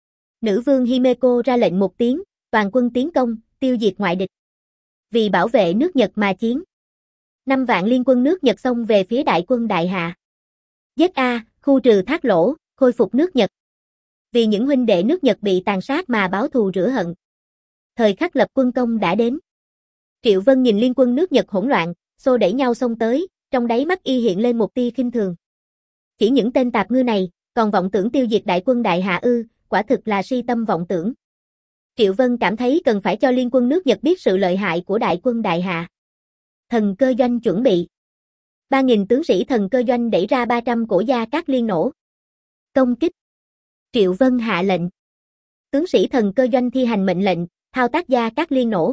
Nữ vương Himeko ra lệnh một tiếng, toàn quân tiến công, tiêu diệt ngoại địch. Vì bảo vệ nước Nhật mà chiến. Năm vạn liên quân nước Nhật xông về phía đại quân đại hạ. Giết A, khu trừ thác lỗ, khôi phục nước Nhật. Vì những huynh đệ nước Nhật bị tàn sát mà báo thù rửa hận. Thời khắc lập quân công đã đến. Triệu Vân nhìn liên quân nước Nhật hỗn loạn, xô đẩy nhau xông tới, trong đáy mắt y hiện lên một tia khinh thường. Chỉ những tên tạp ngư này, còn vọng tưởng tiêu diệt đại quân đại hạ ư, quả thực là si tâm vọng tưởng. Triệu Vân cảm thấy cần phải cho liên quân nước Nhật biết sự lợi hại của đại quân đại hạ. Thần cơ doanh chuẩn bị. ba nghìn tướng sĩ thần cơ doanh đẩy ra ba trăm cổ gia các liên nổ. Công kích. Triệu Vân hạ lệnh. Tướng sĩ thần cơ doanh thi hành mệnh lệnh, thao tác gia các liên nổ.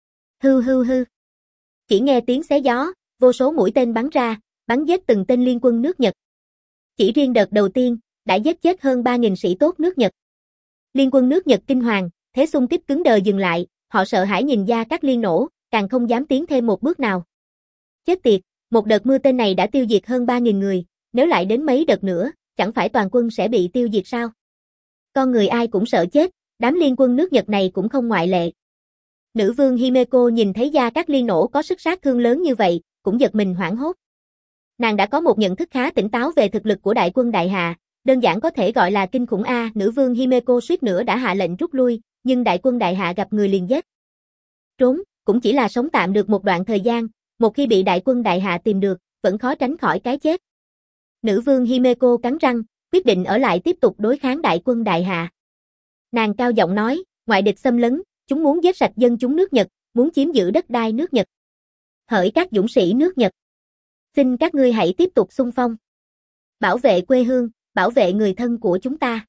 Hư hư hư. Chỉ nghe tiếng xé gió, vô số mũi tên bắn ra, bắn giết từng tên liên quân nước Nhật. Chỉ riêng đợt đầu tiên, đã giết chết hơn ba nghìn sĩ tốt nước Nhật. Liên quân nước Nhật kinh hoàng, thế xung kích cứng đờ dừng lại, họ sợ hãi nhìn gia các liên nổ, càng không dám tiến thêm một bước nào. Chết tiệt, một đợt mưa tên này đã tiêu diệt hơn ba nghìn người, nếu lại đến mấy đợt nữa, chẳng phải toàn quân sẽ bị tiêu diệt sao? Con người ai cũng sợ chết, đám liên quân nước Nhật này cũng không ngoại lệ. Nữ vương Himeko nhìn thấy Gia Cát Liên nổ có sức sát thương lớn như vậy, cũng giật mình hoảng hốt. Nàng đã có một nhận thức khá tỉnh táo về thực lực của đại quân đại hạ, đơn giản có thể gọi là kinh khủng a. Nữ vương Himeko suýt nữa đã hạ lệnh rút lui, nhưng đại quân đại hạ gặp người liền giết. Trốn, cũng chỉ là sống tạm được một đoạn thời gian, một khi bị đại quân đại hạ tìm được, vẫn khó tránh khỏi cái chết. Nữ vương Himeko cắn răng, quyết định ở lại tiếp tục đối kháng đại quân đại hạ. Nàng cao giọng nói, ngoại địch xâm lấn, chúng muốn giết sạch dân chúng nước Nhật, muốn chiếm giữ đất đai nước Nhật. Hỡi các dũng sĩ nước Nhật, xin các ngươi hãy tiếp tục xung phong. Bảo vệ quê hương, bảo vệ người thân của chúng ta.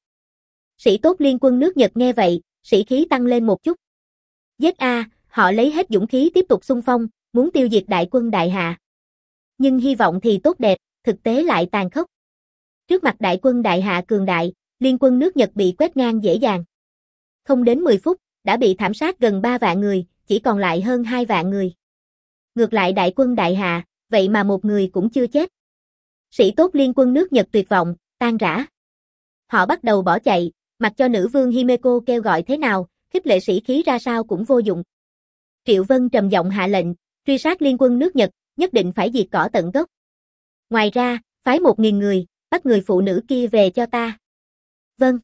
Sĩ tốt liên quân nước Nhật nghe vậy, sĩ khí tăng lên một chút. Giết a, họ lấy hết dũng khí tiếp tục xung phong, muốn tiêu diệt đại quân đại hạ. Nhưng hy vọng thì tốt đẹp, thực tế lại tàn khốc. Trước mặt đại quân đại hạ cường đại, liên quân nước Nhật bị quét ngang dễ dàng. Không đến mười phút, đã bị thảm sát gần ba vạn người, chỉ còn lại hơn hai vạn người. Ngược lại đại quân đại hạ, vậy mà một người cũng chưa chết. Sĩ tốt liên quân nước Nhật tuyệt vọng, tan rã. Họ bắt đầu bỏ chạy, mặc cho nữ vương Himeko kêu gọi thế nào, khích lệ sĩ khí ra sao cũng vô dụng. Triệu Vân trầm giọng hạ lệnh, truy sát liên quân nước Nhật, nhất định phải diệt cỏ tận gốc. Ngoài ra, phái một nghìn người, bắt người phụ nữ kia về cho ta. Vâng.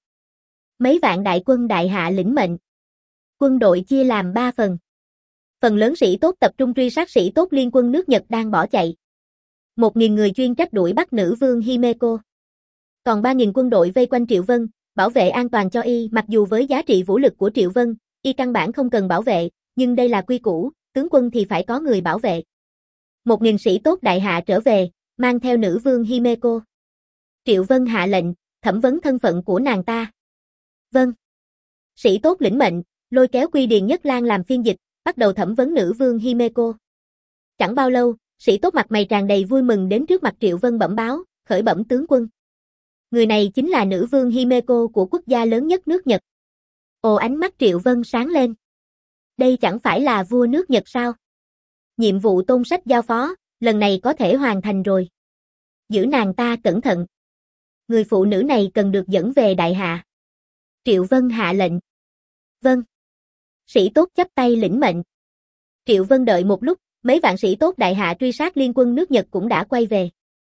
Mấy vạn đại quân đại hạ lĩnh mệnh. Quân đội chia làm ba phần. Phần lớn sĩ tốt tập trung truy sát sĩ tốt liên quân nước Nhật đang bỏ chạy. Một nghìn người chuyên trách đuổi bắt nữ vương Himeko. Còn ba nghìn quân đội vây quanh Triệu Vân, bảo vệ an toàn cho y. Mặc dù với giá trị vũ lực của Triệu Vân, y căn bản không cần bảo vệ, nhưng đây là quy củ, tướng quân thì phải có người bảo vệ. Một nghìn sĩ tốt đại hạ trở về, mang theo nữ vương Himeko. Triệu Vân hạ lệnh, thẩm vấn thân phận của nàng ta. Vâng. Sĩ tốt lĩnh mệnh, lôi kéo Quy Điền Nhất Lang làm phiên dịch, bắt đầu thẩm vấn nữ vương Himeko. Chẳng bao lâu, sĩ tốt mặt mày tràn đầy vui mừng đến trước mặt Triệu Vân bẩm báo, khởi bẩm tướng quân. Người này chính là nữ vương Himeko của quốc gia lớn nhất nước Nhật. Ồ, ánh mắt Triệu Vân sáng lên. Đây chẳng phải là vua nước Nhật sao? Nhiệm vụ Tôn Sách giao phó, lần này có thể hoàn thành rồi. Giữ nàng ta cẩn thận. Người phụ nữ này cần được dẫn về đại hạ. Triệu Vân hạ lệnh. Vâng. Sĩ tốt chắp tay lĩnh mệnh. Triệu Vân đợi một lúc, mấy vạn sĩ tốt đại hạ truy sát liên quân nước Nhật cũng đã quay về.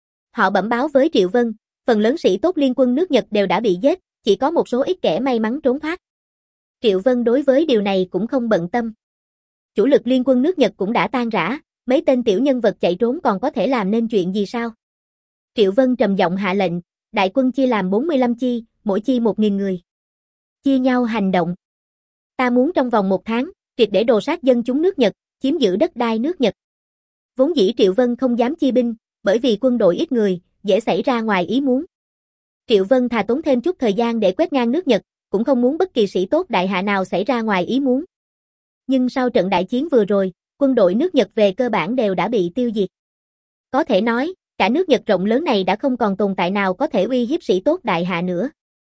Họ bẩm báo với Triệu Vân, phần lớn sĩ tốt liên quân nước Nhật đều đã bị giết, chỉ có một số ít kẻ may mắn trốn thoát. Triệu Vân đối với điều này cũng không bận tâm. Chủ lực liên quân nước Nhật cũng đã tan rã, mấy tên tiểu nhân vật chạy trốn còn có thể làm nên chuyện gì sao? Triệu Vân trầm giọng hạ lệnh, đại quân chia làm bốn mươi lăm chi, mỗi chi một nghìn người. Chia nhau hành động. Ta muốn trong vòng một tháng, triệt để đồ sát dân chúng nước Nhật, chiếm giữ đất đai nước Nhật. Vốn dĩ Triệu Vân không dám chia binh, bởi vì quân đội ít người, dễ xảy ra ngoài ý muốn. Triệu Vân thà tốn thêm chút thời gian để quét ngang nước Nhật, cũng không muốn bất kỳ sĩ tốt đại hạ nào xảy ra ngoài ý muốn. Nhưng sau trận đại chiến vừa rồi, quân đội nước Nhật về cơ bản đều đã bị tiêu diệt. Có thể nói, cả nước Nhật rộng lớn này đã không còn tồn tại nào có thể uy hiếp sĩ tốt đại hạ nữa.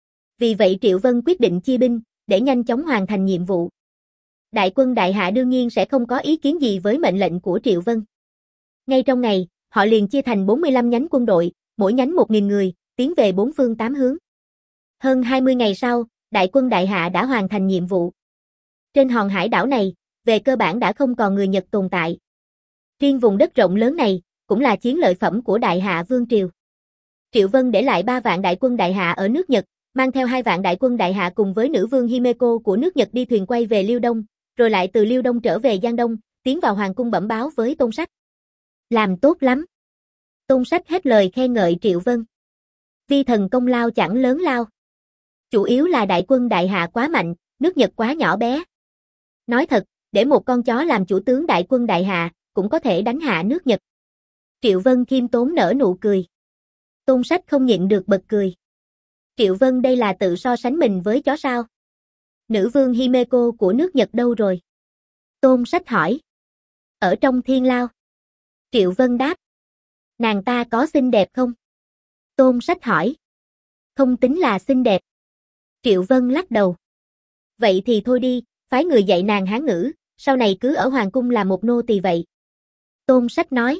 Vì vậy Triệu Vân quyết định chia binh, để nhanh chóng hoàn thành nhiệm vụ. Đại quân đại hạ đương nhiên sẽ không có ý kiến gì với mệnh lệnh của Triệu Vân. Ngay trong ngày, họ liền chia thành bốn mươi lăm nhánh quân đội, mỗi nhánh một nghìn người, tiến về bốn phương tám hướng. Hơn hai mươi ngày sau, đại quân đại hạ đã hoàn thành nhiệm vụ. Trên hòn hải đảo này, về cơ bản đã không còn người Nhật tồn tại. Riêng vùng đất rộng lớn này, cũng là chiến lợi phẩm của đại hạ vương triều. Triệu Vân để lại ba vạn đại quân đại hạ ở nước Nhật, mang theo hai vạn đại quân đại hạ cùng với nữ vương Himeko của nước Nhật đi thuyền quay về Liêu Đông, rồi lại từ Liêu Đông trở về Giang Đông, tiến vào hoàng cung bẩm báo với Tôn Sách. Làm tốt lắm. Tôn Sách hết lời khen ngợi Triệu Vân. Vi thần công lao chẳng lớn lao. Chủ yếu là đại quân đại hạ quá mạnh, nước Nhật quá nhỏ bé. Nói thật, để một con chó làm chủ tướng đại quân đại hạ, cũng có thể đánh hạ nước Nhật. Triệu Vân khiêm tốn nở nụ cười. Tôn Sách không nhịn được bật cười. Triệu Vân đây là tự so sánh mình với chó sao? Nữ vương Himeko của nước Nhật đâu rồi? Tôn Sách hỏi. Ở trong thiên lao. Triệu Vân đáp. Nàng ta có xinh đẹp không? Tôn Sách hỏi. Không tính là xinh đẹp. Triệu Vân lắc đầu. Vậy thì thôi đi, phái người dạy nàng Hán ngữ, sau này cứ ở hoàng cung làm một nô tỳ vậy. Tôn Sách nói.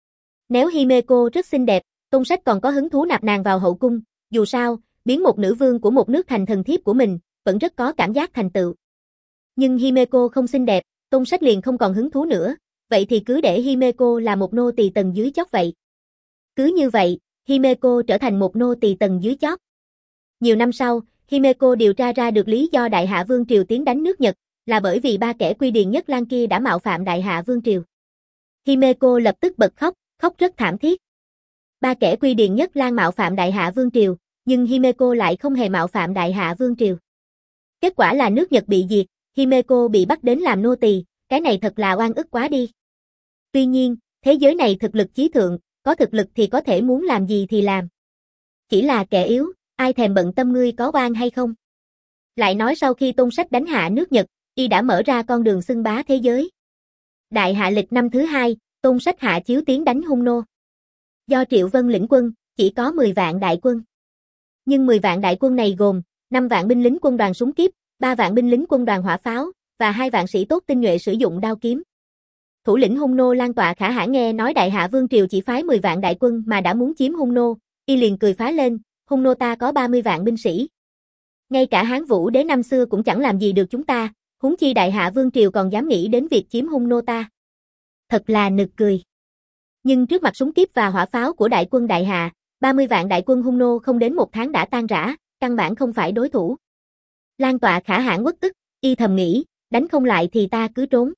Nếu Himeko rất xinh đẹp, Tôn Sách còn có hứng thú nạp nàng vào hậu cung, dù sao, biến một nữ vương của một nước thành thần thiếp của mình, vẫn rất có cảm giác thành tựu. Nhưng Himeko không xinh đẹp, Tôn Sách liền không còn hứng thú nữa, vậy thì cứ để Himeko là một nô tỳ tầng dưới chót vậy. Cứ như vậy, Himeko trở thành một nô tỳ tầng dưới chót. Nhiều năm sau, Himeko điều tra ra được lý do Đại Hạ Vương Triều tiến đánh nước Nhật, là bởi vì ba kẻ Quy Điền Nhất Lang kia đã mạo phạm Đại Hạ Vương Triều. Himeko lập tức bật khóc, khóc rất thảm thiết. Ba kẻ Quy Điền Nhất Lang mạo phạm Đại Hạ Vương Triều, nhưng Himeko lại không hề mạo phạm Đại Hạ Vương Triều. Kết quả là nước Nhật bị diệt, Himeko bị bắt đến làm nô tỳ, cái này thật là oan ức quá đi. Tuy nhiên, thế giới này thực lực chí thượng, có thực lực thì có thể muốn làm gì thì làm. Chỉ là kẻ yếu, ai thèm bận tâm ngươi có oan hay không. Lại nói sau khi Tôn Sách đánh hạ nước Nhật, y đã mở ra con đường xưng bá thế giới. Đại Hạ lịch năm thứ hai, Tôn Sách hạ chiếu tiến đánh Hung Nô. Do Triệu Vân lĩnh quân, chỉ có mười vạn đại quân. Nhưng mười vạn đại quân này gồm năm vạn binh lính quân đoàn súng kiếp, ba vạn binh lính quân đoàn hỏa pháo và hai vạn sĩ tốt tinh nhuệ sử dụng đao kiếm. Thủ lĩnh Hung Nô Lan Tọa Khả Hãn nghe nói Đại Hạ Vương Triều chỉ phái mười vạn đại quân mà đã muốn chiếm Hung Nô, y liền cười phá lên, Hung Nô ta có ba mươi vạn binh sĩ. Ngay cả Hán Vũ Đế năm xưa cũng chẳng làm gì được chúng ta, huống chi Đại Hạ Vương Triều còn dám nghĩ đến việc chiếm Hung Nô ta. Thật là nực cười. Nhưng trước mặt súng kiếp và hỏa pháo của đại quân Đại Hạ, ba mươi vạn đại quân Hung Nô không đến một tháng đã tan rã, căn bản không phải đối thủ. Lan Tọa Khả Hãn uất ức, y thầm nghĩ, đánh không lại thì ta cứ trốn.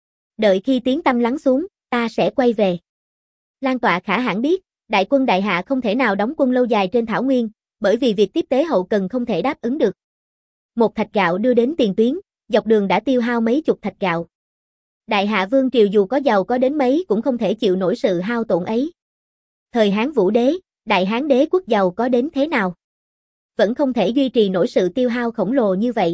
Đợi khi tiếng tăm lắng xuống, ta sẽ quay về. Lan Tọa Khả Hãn biết, đại quân Đại Hạ không thể nào đóng quân lâu dài trên thảo nguyên, bởi vì việc tiếp tế hậu cần không thể đáp ứng được. Một thạch gạo đưa đến tiền tuyến, dọc đường đã tiêu hao mấy chục thạch gạo. Đại Hạ Vương Triều dù có giàu có đến mấy cũng không thể chịu nổi sự hao tổn ấy. Thời Hán Vũ Đế, Đại Hán Đế quốc giàu có đến thế nào? Vẫn không thể duy trì nổi sự tiêu hao khổng lồ như vậy.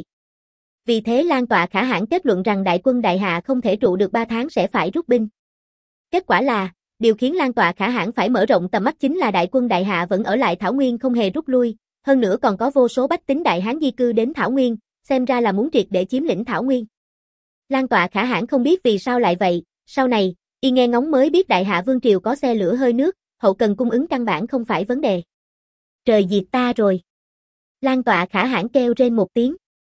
Vì thế Lan Tọa Khả Hãn kết luận rằng đại quân Đại Hạ không thể trụ được ba tháng sẽ phải rút binh. Kết quả là, điều khiến Lan Tọa Khả Hãn phải mở rộng tầm mắt chính là đại quân Đại Hạ vẫn ở lại Thảo Nguyên không hề rút lui, hơn nữa còn có vô số bách tính Đại Hán di cư đến Thảo Nguyên, xem ra là muốn triệt để chiếm lĩnh Thảo Nguyên. Lan Tọa Khả Hãn không biết vì sao lại vậy, sau này, y nghe ngóng mới biết Đại Hạ Vương Triều có xe lửa hơi nước, hậu cần cung ứng căn bản không phải vấn đề. Trời diệt ta rồi. Lan Tọa Khả Hãn kêu rên một tiếng.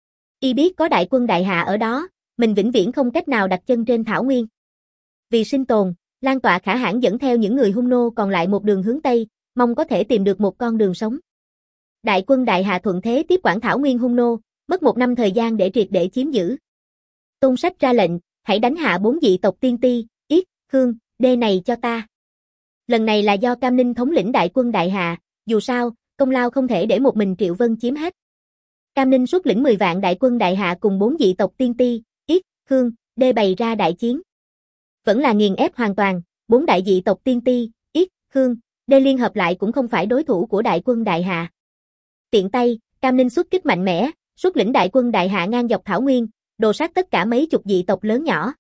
Y biết có đại quân Đại Hạ ở đó, mình vĩnh viễn không cách nào đặt chân trên Thảo Nguyên. Vì sinh tồn, Lan Tọa Khả Hãn dẫn theo những người Hung Nô còn lại một đường hướng Tây, mong có thể tìm được một con đường sống. Đại quân Đại Hạ thuận thế tiếp quản Thảo Nguyên Hung Nô, mất một năm thời gian để triệt để chiếm giữ. Tôn Sách ra lệnh, hãy đánh hạ bốn dị tộc Tiên Ti, Yết, Khương, Đê này cho ta. Lần này là do Cam Ninh thống lĩnh đại quân Đại Hạ, dù sao, công lao không thể để một mình Triệu Vân chiếm hết. Cam Ninh xuất lĩnh mười vạn đại quân Đại Hạ cùng bốn dị tộc Tiên Ti, Yết, Khương, Đê bày ra đại chiến. Vẫn là nghiền ép hoàn toàn, bốn đại dị tộc Tiên Ti, Yết, Khương, Đê liên hợp lại cũng không phải đối thủ của đại quân Đại Hạ. Tiện tay, Cam Ninh xuất kích mạnh mẽ, xuất lĩnh đại quân Đại Hạ ngang dọc Thảo Nguyên, đồ sát tất cả mấy chục dị tộc lớn nhỏ.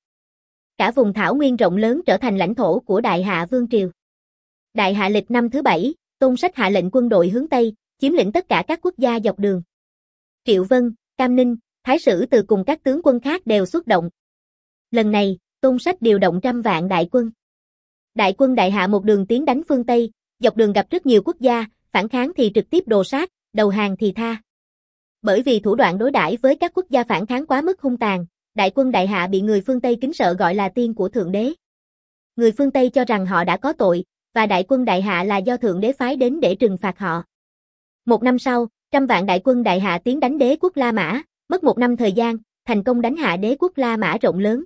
Cả vùng Thảo Nguyên rộng lớn trở thành lãnh thổ của Đại Hạ Vương Triều. Đại Hạ lịch năm thứ bảy, Tôn Sách hạ lệnh quân đội hướng Tây, chiếm lĩnh tất cả các quốc gia dọc đường. Triệu Vân, Cam Ninh, Thái Sử Từ cùng các tướng quân khác đều xuất động. Lần này, Tôn Sách điều động trăm vạn đại quân. Đại quân Đại Hạ một đường tiến đánh phương Tây, dọc đường gặp rất nhiều quốc gia, phản kháng thì trực tiếp đồ sát, đầu hàng thì tha. Bởi vì thủ đoạn đối đãi với các quốc gia phản kháng quá mức hung tàn, đại quân Đại Hạ bị người phương Tây kính sợ gọi là tiên của Thượng Đế. Người phương Tây cho rằng họ đã có tội, và đại quân Đại Hạ là do Thượng Đế phái đến để trừng phạt họ. Một năm sau, trăm vạn đại quân Đại Hạ tiến đánh đế quốc La Mã, mất một năm thời gian, thành công đánh hạ đế quốc La Mã rộng lớn.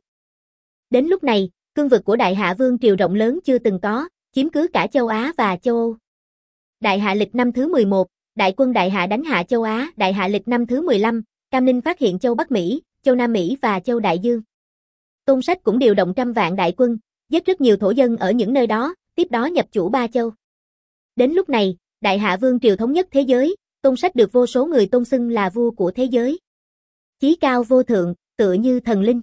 Đến lúc này, cương vực của Đại Hạ Vương Triều rộng lớn chưa từng có, chiếm cứ cả châu Á và châu Âu. Đại Hạ lịch năm thứ mười một, đại quân Đại Hạ đánh hạ châu Á. Đại Hạ lịch năm thứ mười lăm, Cam Ninh phát hiện châu Bắc Mỹ, châu Nam Mỹ và châu Đại Dương. Tôn Sách cũng điều động trăm vạn đại quân, giết rất nhiều thổ dân ở những nơi đó, tiếp đó nhập chủ ba châu. Đến lúc này, Đại Hạ Vương Triều thống nhất thế giới, Tôn Sách được vô số người tôn xưng là vua của thế giới. Chí cao vô thượng, tựa như thần linh.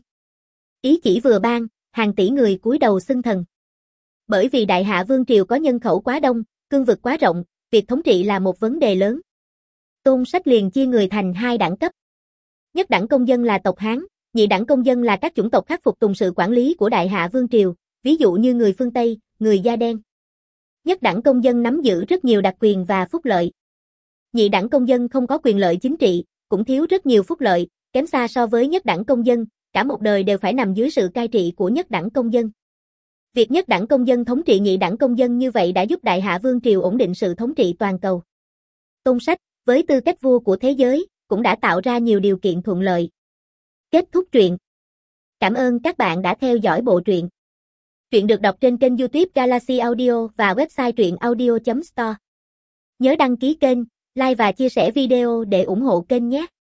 Ý chỉ vừa ban, hàng tỷ người cúi đầu xưng thần. Bởi vì Đại Hạ Vương Triều có nhân khẩu quá đông, cương vực quá rộng, việc thống trị là một vấn đề lớn. Tôn Sách liền chia người thành hai đẳng cấp. Nhất đẳng công dân là tộc Hán, Nhị đẳng công dân là các chủng tộc khác phục tùng sự quản lý của Đại Hạ Vương Triều, ví dụ như người phương Tây, người da đen. Nhất đẳng công dân nắm giữ rất nhiều đặc quyền và phúc lợi. Nhị đẳng công dân không có quyền lợi chính trị, cũng thiếu rất nhiều phúc lợi, kém xa so với nhất đẳng công dân, cả một đời đều phải nằm dưới sự cai trị của nhất đẳng công dân. Việc nhất đẳng công dân thống trị nhị đẳng công dân như vậy đã giúp Đại Hạ Vương Triều ổn định sự thống trị toàn cầu. Tôn Sách, với tư cách vua của thế giới, cũng đã tạo ra nhiều điều kiện thuận lợi. Kết thúc truyện. Cảm ơn các bạn đã theo dõi bộ truyện. Truyện được đọc trên kênh YouTube Galaxy Audio và website truyện audio chấm store. Nhớ đăng ký kênh, like và chia sẻ video để ủng hộ kênh nhé.